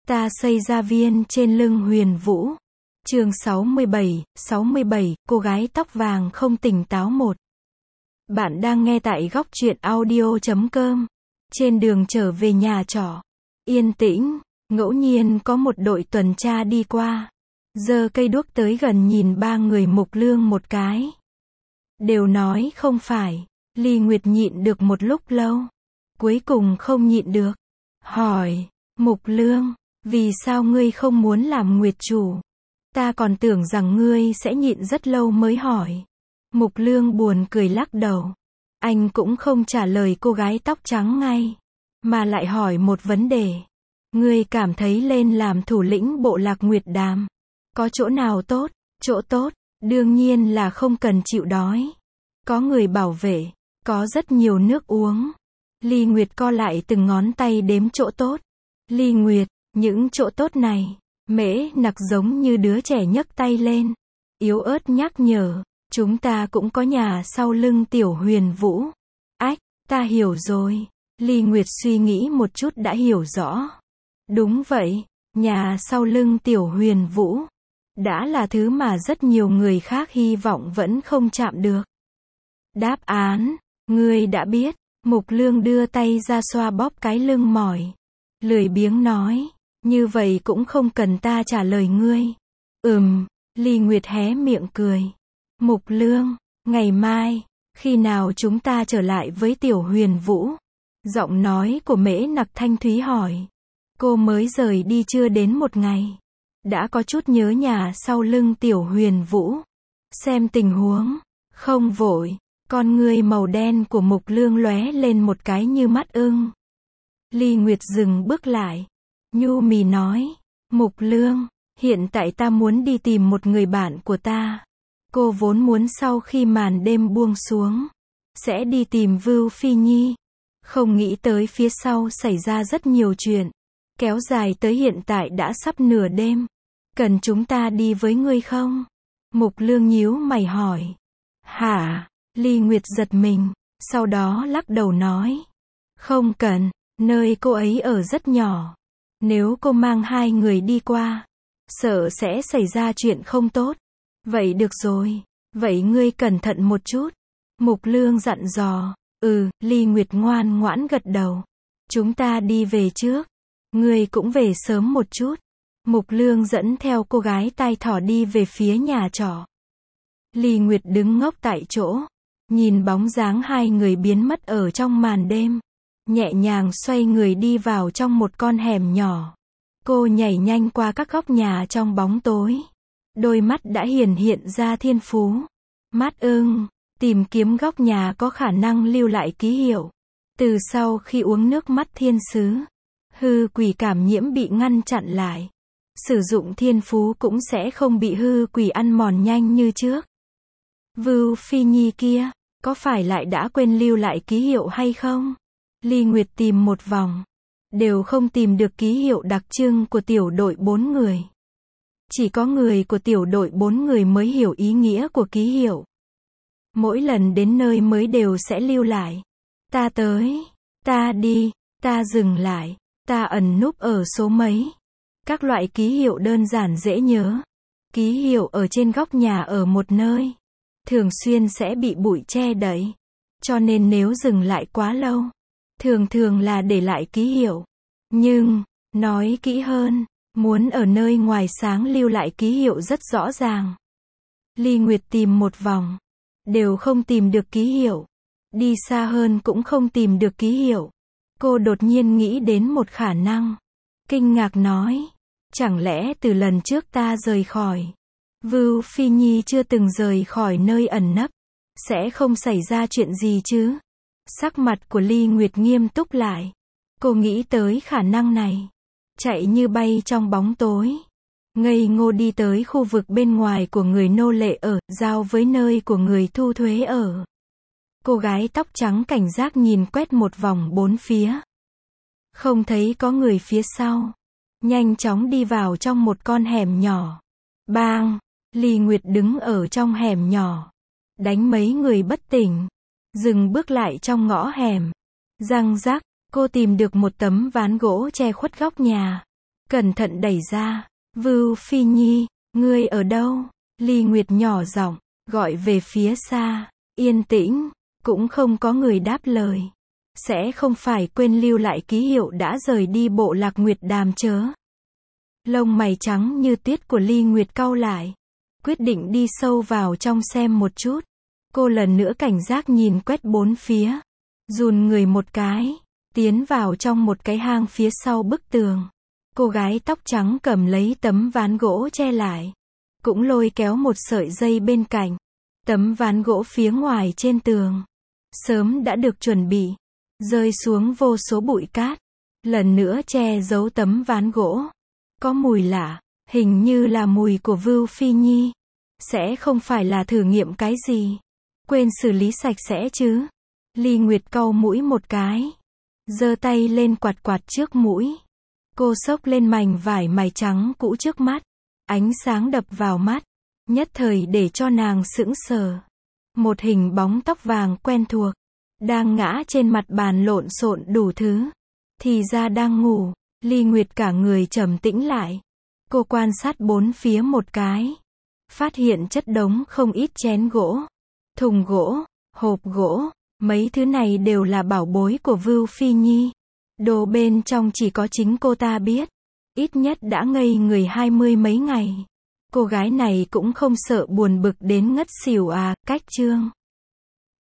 Ta xây gia viên trên lưng Huyền Vũ. Chương 67, cô gái tóc vàng không tỉnh táo 1. Bạn đang nghe tại góc truyện audio.com. Trên đường trở về nhà trọ, yên tĩnh, ngẫu nhiên có một đội tuần tra đi qua, giơ cây đuốc tới gần nhìn ba người Mục Lương một cái. Đều nói không phải. Ly Nguyệt nhịn được một lúc lâu, cuối cùng không nhịn được, hỏi, Mục Lương, vì sao ngươi không muốn làm Nguyệt chủ? Ta còn tưởng rằng ngươi sẽ nhịn rất lâu mới hỏi. Mục Lương buồn cười lắc đầu. Anh cũng không trả lời cô gái tóc trắng ngay, mà lại hỏi một vấn đề. Ngươi cảm thấy lên làm thủ lĩnh bộ lạc Nguyệt Đàm, có chỗ nào tốt? Chỗ tốt, đương nhiên là không cần chịu đói. Có người bảo vệ, có rất nhiều nước uống. Ly Nguyệt co lại từng ngón tay đếm chỗ tốt. Ly Nguyệt, những chỗ tốt này. Mễ Nặc giống như đứa trẻ nhấc tay lên, yếu ớt nhắc nhở, chúng ta cũng có nhà sau lưng Tiểu Huyền Vũ. Ách, ta hiểu rồi. Ly Nguyệt suy nghĩ một chút đã hiểu rõ. Đúng vậy, nhà sau lưng Tiểu Huyền Vũ đã là thứ mà rất nhiều người khác hy vọng vẫn không chạm được. Đáp án, ngươi đã biết. Mục Lương đưa tay ra xoa bóp cái lưng mỏi, lười biếng nói, như vậy cũng không cần ta trả lời ngươi. Ly Nguyệt hé miệng cười. Mục Lương, ngày mai, khi nào chúng ta trở lại với Tiểu Huyền Vũ? Giọng nói của Mễ Nặc thanh thúy hỏi. Cô mới rời đi chưa đến một ngày, đã có chút nhớ nhà sau lưng Tiểu Huyền Vũ. Xem tình huống, không vội. Con ngươi màu đen của Mục Lương lóe lên một cái như mắt ưng. Ly Nguyệt dừng bước lại, nhu mì nói, Mục Lương, hiện tại ta muốn đi tìm một người bạn của ta. Cô vốn muốn sau khi màn đêm buông xuống, sẽ đi tìm Vưu Phi Nhi. Không nghĩ tới phía sau xảy ra rất nhiều chuyện, kéo dài tới hiện tại đã sắp nửa đêm. Cần chúng ta đi với ngươi không? Mục Lương nhíu mày hỏi. Hả? Ly Nguyệt giật mình, sau đó lắc đầu nói. Không cần, nơi cô ấy ở rất nhỏ. Nếu cô mang hai người đi qua, sợ sẽ xảy ra chuyện không tốt. Vậy được rồi, vậy ngươi cẩn thận một chút. Mục Lương dặn dò. Ly Nguyệt ngoan ngoãn gật đầu. Chúng ta đi về trước. Ngươi cũng về sớm một chút. Mục Lương dẫn theo cô gái tai thỏ đi về phía nhà trọ. Ly Nguyệt đứng ngốc tại chỗ, nhìn bóng dáng hai người biến mất ở trong màn đêm, nhẹ nhàng xoay người đi vào trong một con hẻm nhỏ. Cô nhảy nhanh qua các góc nhà trong bóng tối. Đôi mắt đã hiển hiện ra thiên phú. Mắt ưng, tìm kiếm góc nhà có khả năng lưu lại ký hiệu. Từ sau khi uống nước mắt thiên sứ, hư quỷ cảm nhiễm bị ngăn chặn lại. Sử dụng thiên phú cũng sẽ không bị hư quỷ ăn mòn nhanh như trước. Vưu Phi Nhi kia, có phải lại đã quên lưu lại ký hiệu hay không? Ly Nguyệt tìm một vòng, đều không tìm được ký hiệu đặc trưng của tiểu đội 4 người. Chỉ có người của tiểu đội 4 người mới hiểu ý nghĩa của ký hiệu. Mỗi lần đến nơi mới đều sẽ lưu lại. Ta tới, ta đi, ta dừng lại, ta ẩn núp ở số mấy. Các loại ký hiệu đơn giản dễ nhớ. Ký hiệu ở trên góc nhà ở một nơi, thường xuyên sẽ bị bụi che đậy. Cho nên nếu dừng lại quá lâu, thường thường là để lại ký hiệu. Nhưng, nói kỹ hơn, muốn ở nơi ngoài sáng lưu lại ký hiệu rất rõ ràng. Ly Nguyệt tìm một vòng, đều không tìm được ký hiệu. Đi xa hơn cũng không tìm được ký hiệu. Cô đột nhiên nghĩ đến một khả năng. Kinh ngạc nói, chẳng lẽ từ lần trước ta rời khỏi, Vưu Phi Nhi chưa từng rời khỏi nơi ẩn nấp, sẽ không xảy ra chuyện gì chứ? Sắc mặt của Ly Nguyệt nghiêm túc lại. Cô nghĩ tới khả năng này, chạy như bay trong bóng tối, ngây ngô đi tới khu vực bên ngoài của người nô lệ ở, giao với nơi của người thu thuế ở. Cô gái tóc trắng cảnh giác nhìn quét một vòng bốn phía. Không thấy có người phía sau. Nhanh chóng đi vào trong một con hẻm nhỏ. Bang! Ly Nguyệt đứng ở trong hẻm nhỏ, đánh mấy người bất tỉnh. Dừng bước lại trong ngõ hẻm. Răng rắc, cô tìm được một tấm ván gỗ che khuất góc nhà. cẩn thận đẩy ra. Vưu Phi Nhi, ngươi ở đâu? Ly Nguyệt nhỏ giọng, gọi về phía xa. Yên tĩnh, cũng không có người đáp lời. Sẽ không phải quên lưu lại ký hiệu đã rời đi bộ lạc Nguyệt Đàm chớ. Lông mày trắng như tuyết của Ly Nguyệt cau lại. Quyết định đi sâu vào trong xem một chút. Cô lần nữa cảnh giác nhìn quét bốn phía. Run người một cái. Tiến vào trong một cái hang phía sau bức tường. Cô gái tóc trắng cầm lấy tấm ván gỗ che lại. Cũng lôi kéo một sợi dây bên cạnh. Tấm ván gỗ phía ngoài trên tường. Sớm đã được chuẩn bị. Rơi xuống vô số bụi cát. Lần nữa che giấu tấm ván gỗ. Có mùi lạ. Hình như là mùi của Vưu Phi Nhi. Sẽ không phải là thử nghiệm cái gì. Quên xử lý sạch sẽ chứ. Ly Nguyệt cau mũi một cái. Giơ tay lên quạt quạt trước mũi. Cô xốc lên mảnh vải mài trắng cũ trước mắt. Ánh sáng đập vào mắt. Nhất thời để cho nàng sững sờ. Một hình bóng tóc vàng quen thuộc. Đang ngã trên mặt bàn lộn xộn đủ thứ. Thì ra đang ngủ. Ly Nguyệt cả người trầm tĩnh lại. Cô quan sát bốn phía một cái. Phát hiện chất đống không ít chén gỗ. Thùng gỗ. Hộp gỗ. Mấy thứ này đều là bảo bối của Vưu Phi Nhi. Đồ bên trong chỉ có chính cô ta biết. Ít nhất đã ngây người 20 mấy ngày. Cô gái này cũng không sợ buồn bực đến ngất xỉu à, cách chương.